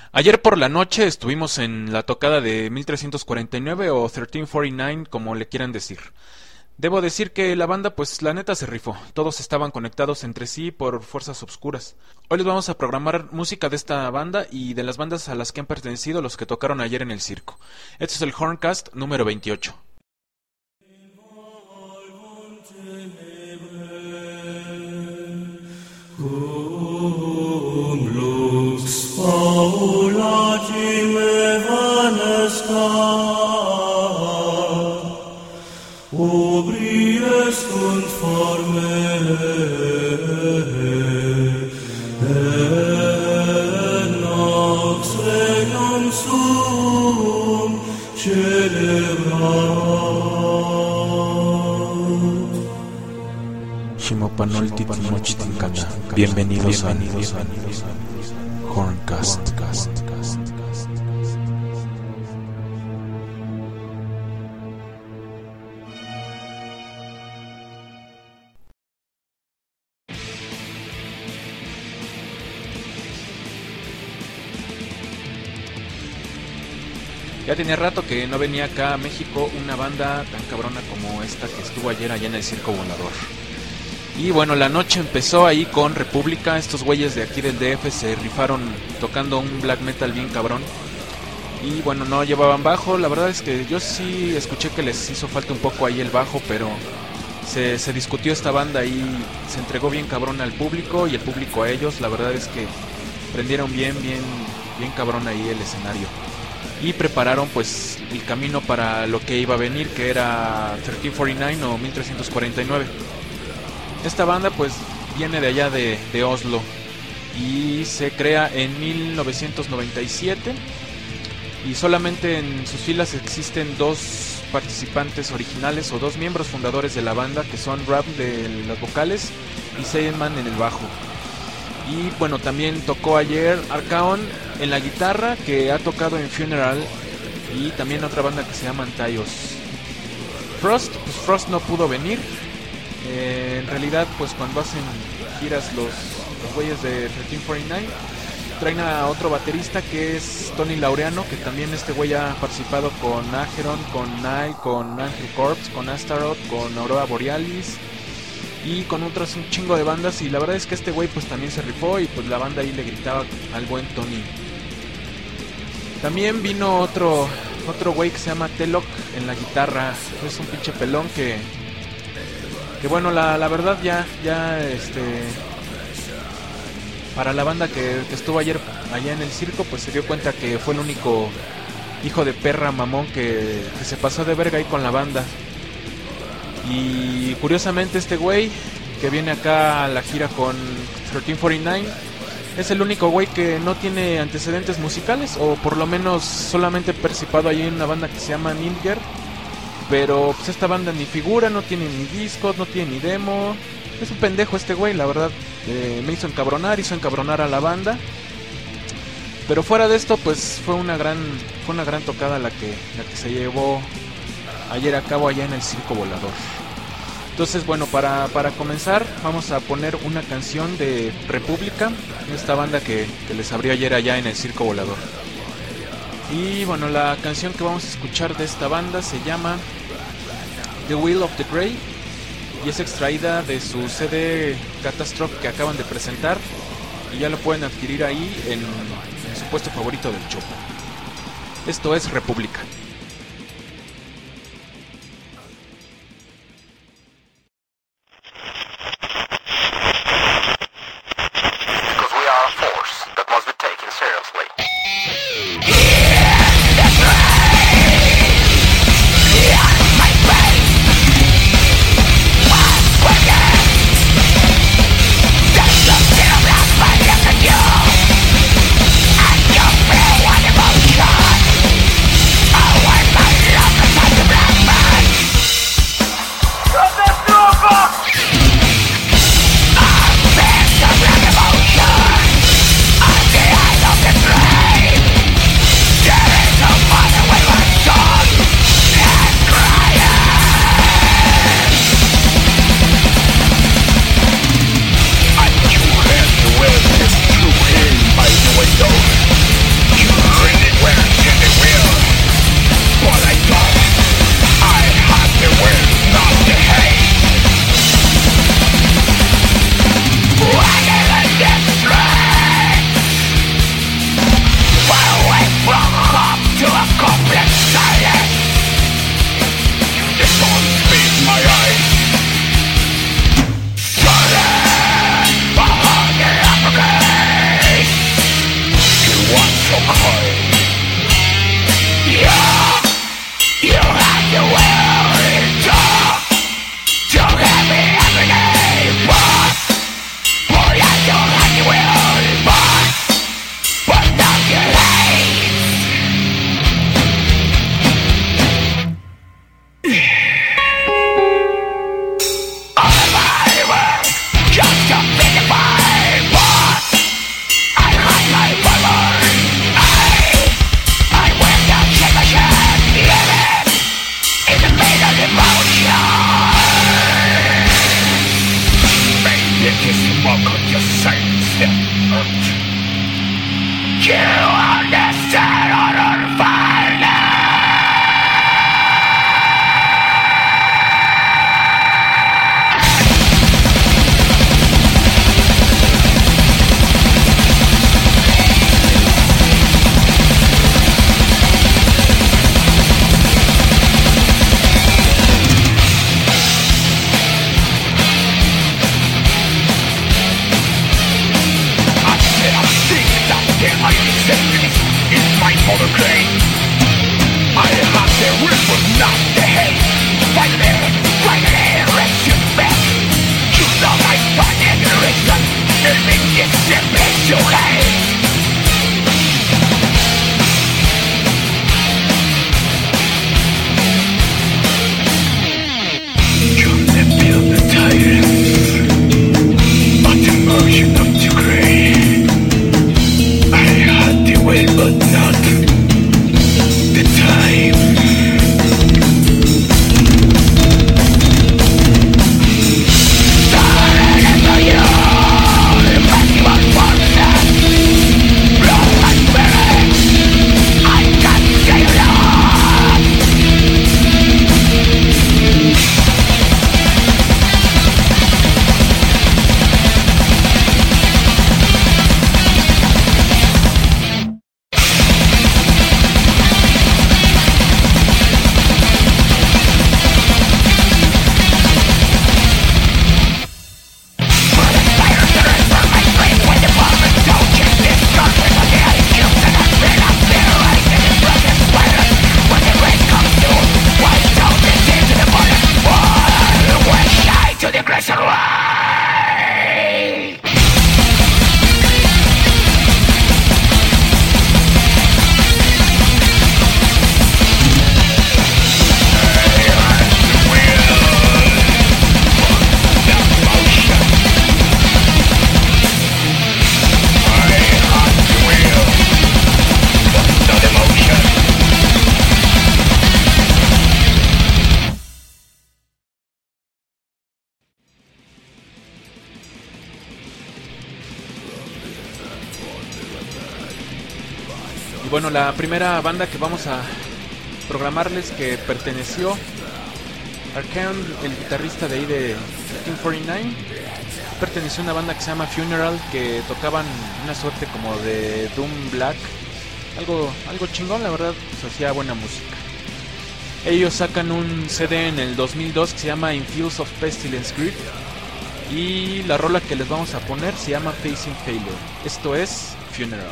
Ayer por la noche estuvimos en la tocada de 1349 o 1349, como le quieran decir. Debo decir que la banda, pues la neta se rifó. Todos estaban conectados entre sí por fuerzas obscuras. Hoy les vamos a programar música de esta banda y de las bandas a las que han pertenecido los que tocaron ayer en el circo. Este es el Horncast número 28. Bienvenidos a Horncast. Ya tenía rato que no venía acá a México una banda tan cabrona como esta que estuvo ayer allá en el Circo Volador. Y bueno, la noche empezó ahí con República. Estos güeyes de aquí del DF se rifaron tocando un black metal bien cabrón. Y bueno, no llevaban bajo. La verdad es que yo sí escuché que les hizo falta un poco ahí el bajo, pero se discutió esta banda y se entregó bien cabrón al público y el público a ellos. La verdad es que prendieron bien cabrón ahí el escenario. Y prepararon pues el camino para lo que iba a venir, que era 1349 o 1349. Esta banda pues viene de allá de Oslo y se crea en 1997 y solamente en sus filas existen dos participantes originales o dos miembros fundadores de la banda, que son Rab de las vocales y Seidenman en el bajo. Y bueno, también tocó ayer Archaon en la guitarra, que ha tocado en Funeral, y también otra banda que se llama Antaios. Frost no pudo venir. En realidad, pues cuando hacen giras los güeyes de 1349 traen a otro baterista que es Tony Laureano, que también este güey ha participado con Acheron, con Nile, con Angel Corpse, con Astaroth, con Aurora Borealis y con otras un chingo de bandas. Y la verdad es que este güey pues también se rifó y pues la banda ahí le gritaba al buen Tony. También vino otro güey que se llama Telok en la guitarra. Es un pinche pelón que bueno, la verdad ya para la banda que estuvo ayer allá en el circo, pues se dio cuenta que fue el único hijo de perra mamón que se pasó de verga ahí con la banda. Y curiosamente este güey que viene acá a la gira con 1349 es el único güey que no tiene antecedentes musicales, o por lo menos solamente participado ahí en una banda que se llama Nilger. Pero pues esta banda ni figura, no tiene ni discos, no tiene ni demo. Es un pendejo este güey, la verdad. Hizo encabronar a la banda. Pero fuera de esto, pues fue una gran tocada la que se llevó ayer a cabo allá en el Circo Volador. Entonces bueno, para comenzar vamos a poner una canción de República, esta banda que les abrió ayer allá en el Circo Volador. Y bueno, la canción que vamos a escuchar de esta banda se llama The Will of the Grey y es extraída de su CD Catastrophe que acaban de presentar, y ya lo pueden adquirir ahí en su puesto favorito del Chopo. Esto es República. Oh, Y bueno, la primera banda que vamos a programarles que perteneció Arcane, el guitarrista de ahí de 1349, perteneció a una banda que se llama Funeral, que tocaban una suerte como de Doom Black, algo chingón, la verdad, pues hacía buena música. Ellos sacan un CD en el 2002 que se llama In Fields of Pestilence Grid, y la rola que les vamos a poner se llama Facing Failure. Esto es Funeral.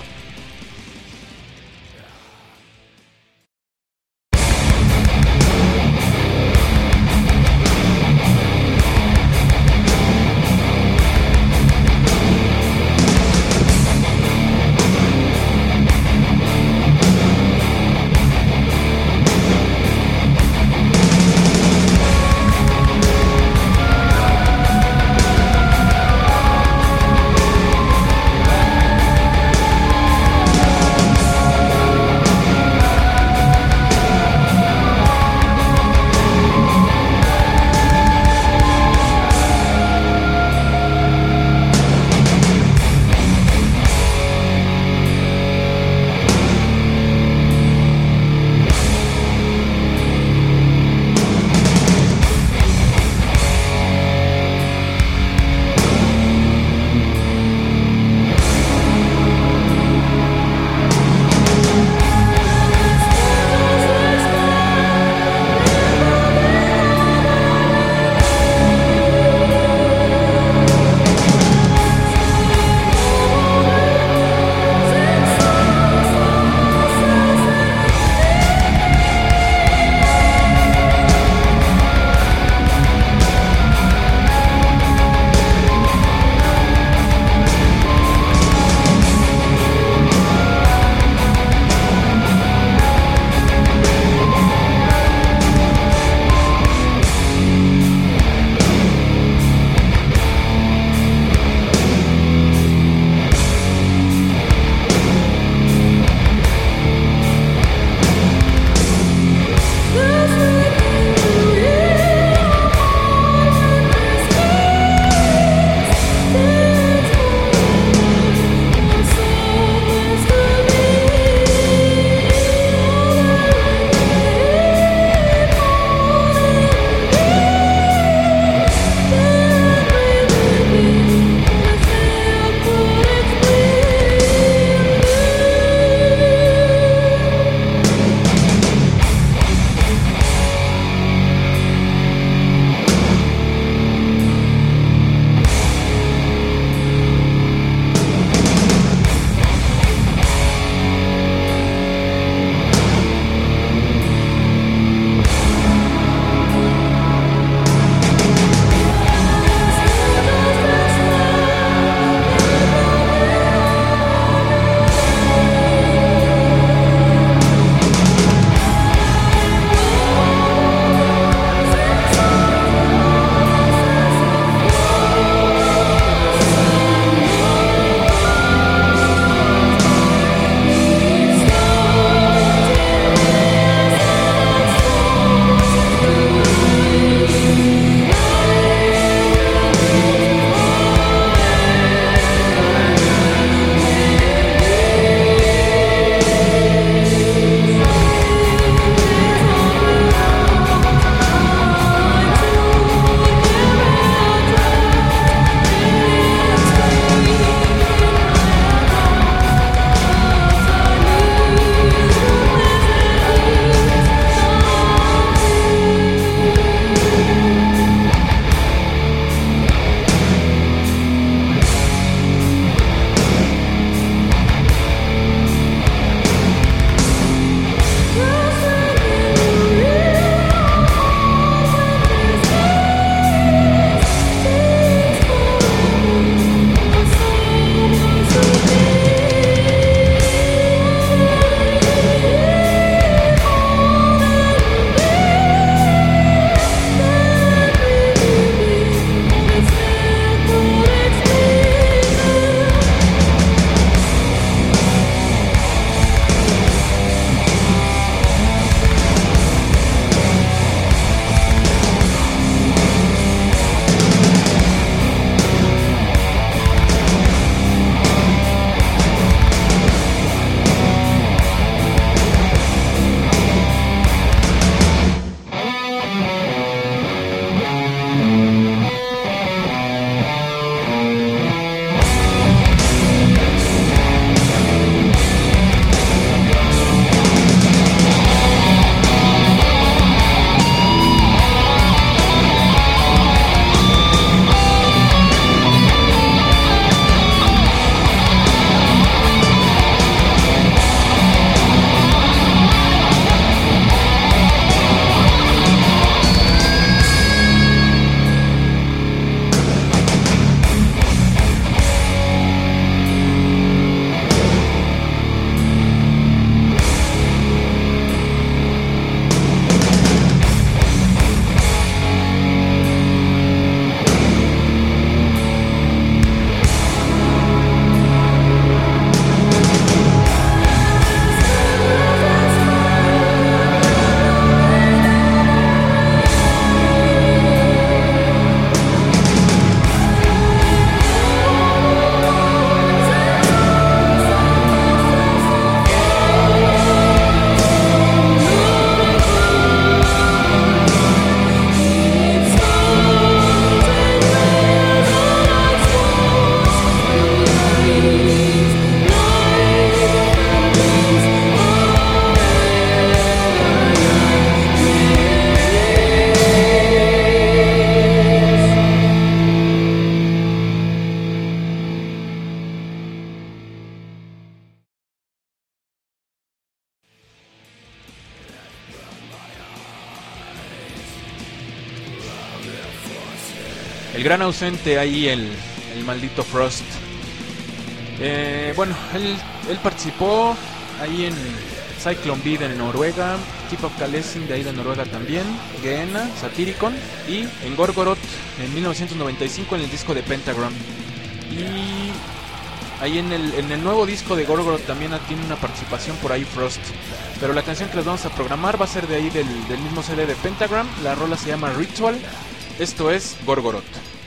El gran ausente ahí, el maldito Frost. Bueno, él participó ahí en Cyclone B de Noruega, Keep of Kalessin de ahí de Noruega también, Gehenna, Satyricon y en Gorgoroth en 1995 en el disco de Pentagram. Y ahí en el nuevo disco de Gorgoroth también tiene una participación por ahí Frost. Pero la canción que les vamos a programar va a ser de ahí del mismo CD de Pentagram. La rola se llama Ritual. Esto es Gorgoroth.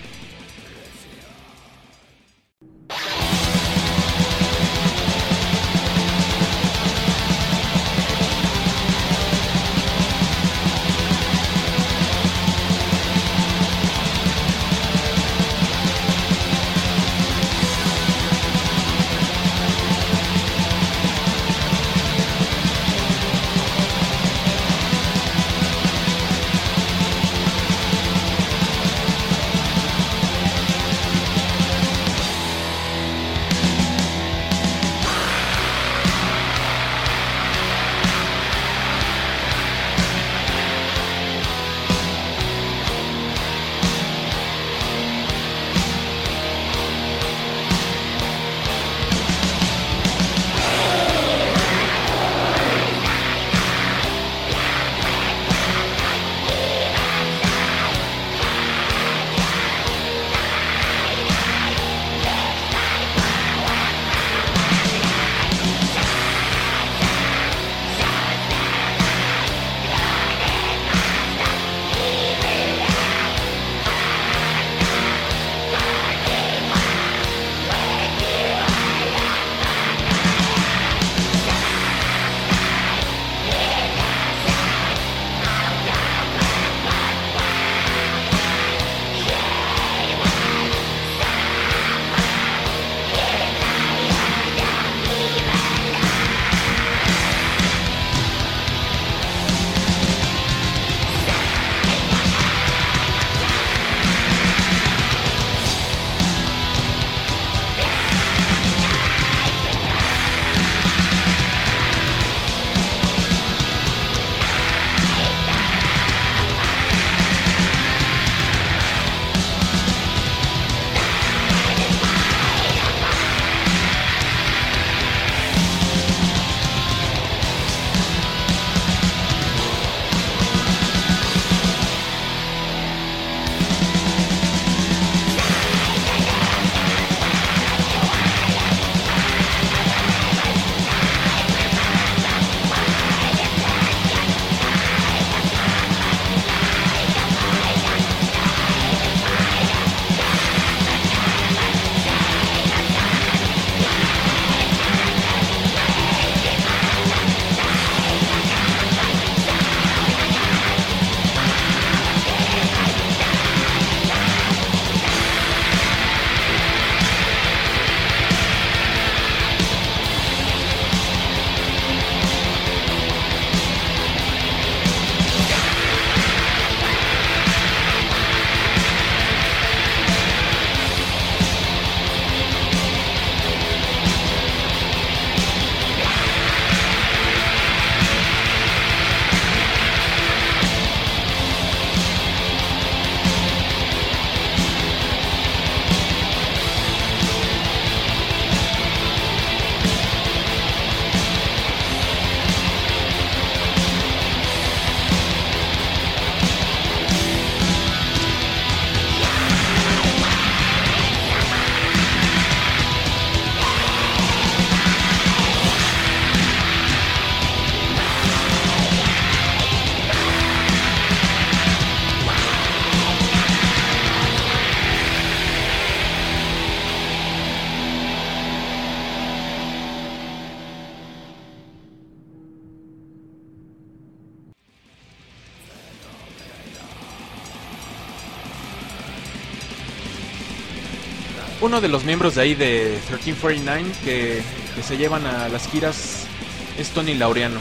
Uno de los miembros de ahí de 1349 que se llevan a las giras es Tony Laureano.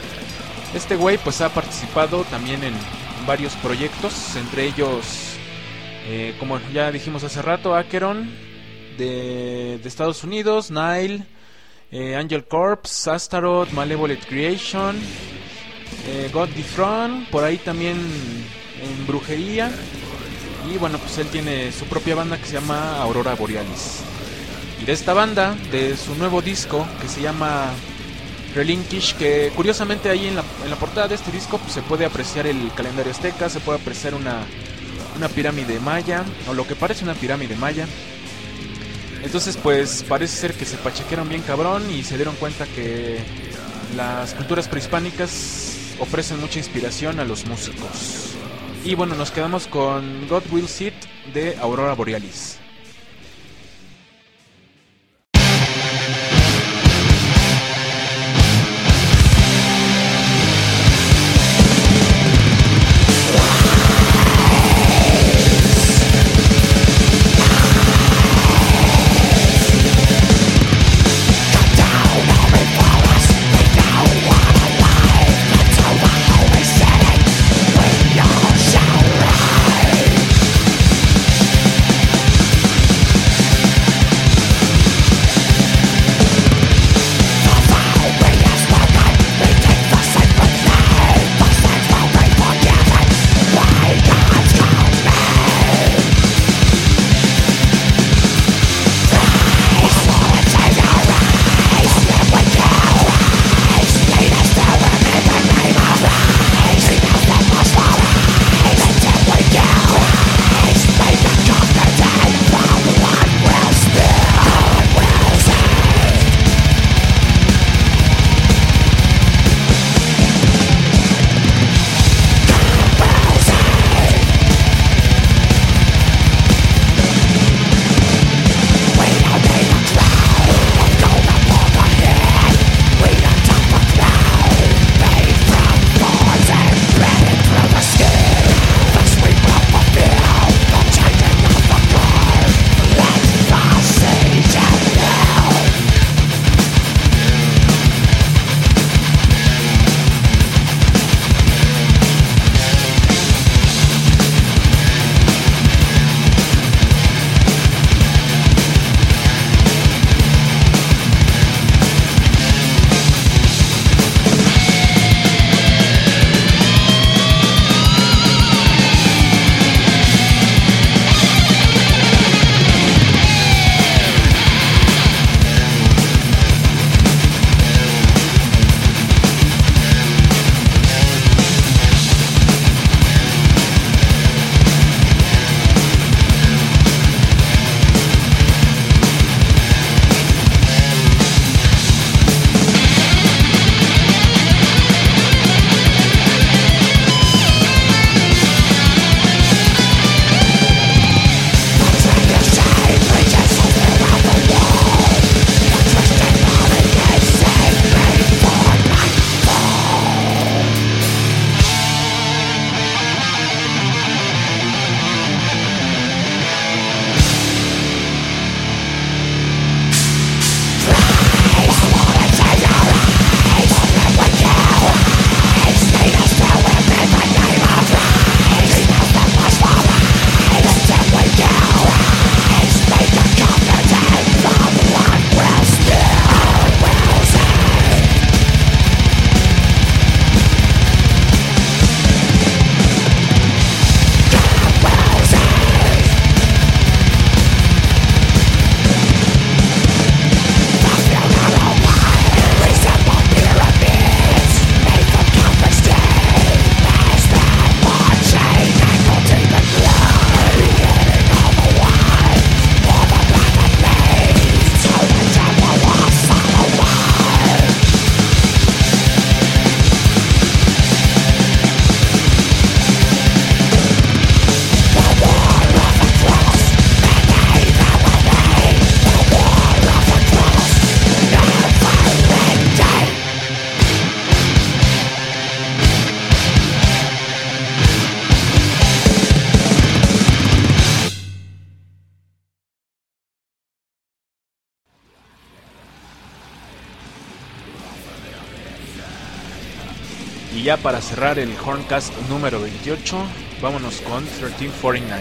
Este güey pues ha participado también en varios proyectos, entre ellos, como ya dijimos hace rato, Acheron de Estados Unidos, Nile, Angel Corpse, Astaroth, Malevolent Creation, God the Throne, por ahí también en Brujería, Y bueno, pues él tiene su propia banda que se llama Aurora Borealis. Y de esta banda, de su nuevo disco que se llama Relinquish, que curiosamente ahí en la portada de este disco pues, se puede apreciar el calendario azteca, se puede apreciar una pirámide maya, o lo que parece una pirámide maya. Entonces pues parece ser que se pachequearon bien cabrón y se dieron cuenta que las culturas prehispánicas ofrecen mucha inspiración a los músicos. Y bueno, nos quedamos con God Will Sit de Aurora Borealis. Y ya para cerrar el Horncast número 28, vámonos con 1349.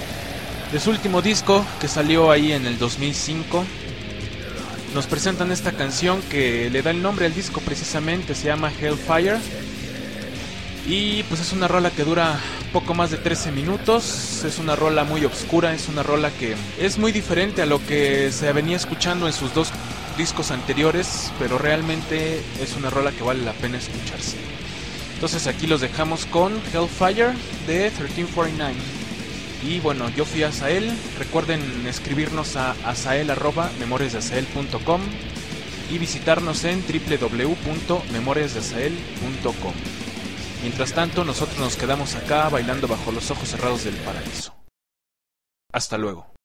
De su último disco, que salió ahí en el 2005, nos presentan esta canción que le da el nombre al disco precisamente, se llama Hellfire. Y pues es una rola que dura poco más de 13 minutos. Es una rola muy obscura, es una rola que es muy diferente a lo que se venía escuchando en sus dos discos anteriores, pero realmente es una rola que vale la pena escucharse. Entonces aquí los dejamos con Hellfire de 1349. Y bueno, yo fui Azael. Recuerden escribirnos a azael@memoriasdeazael.com y visitarnos en www.memoriasdeazael.com. Mientras tanto, nosotros nos quedamos acá bailando bajo los ojos cerrados del paraíso. Hasta luego.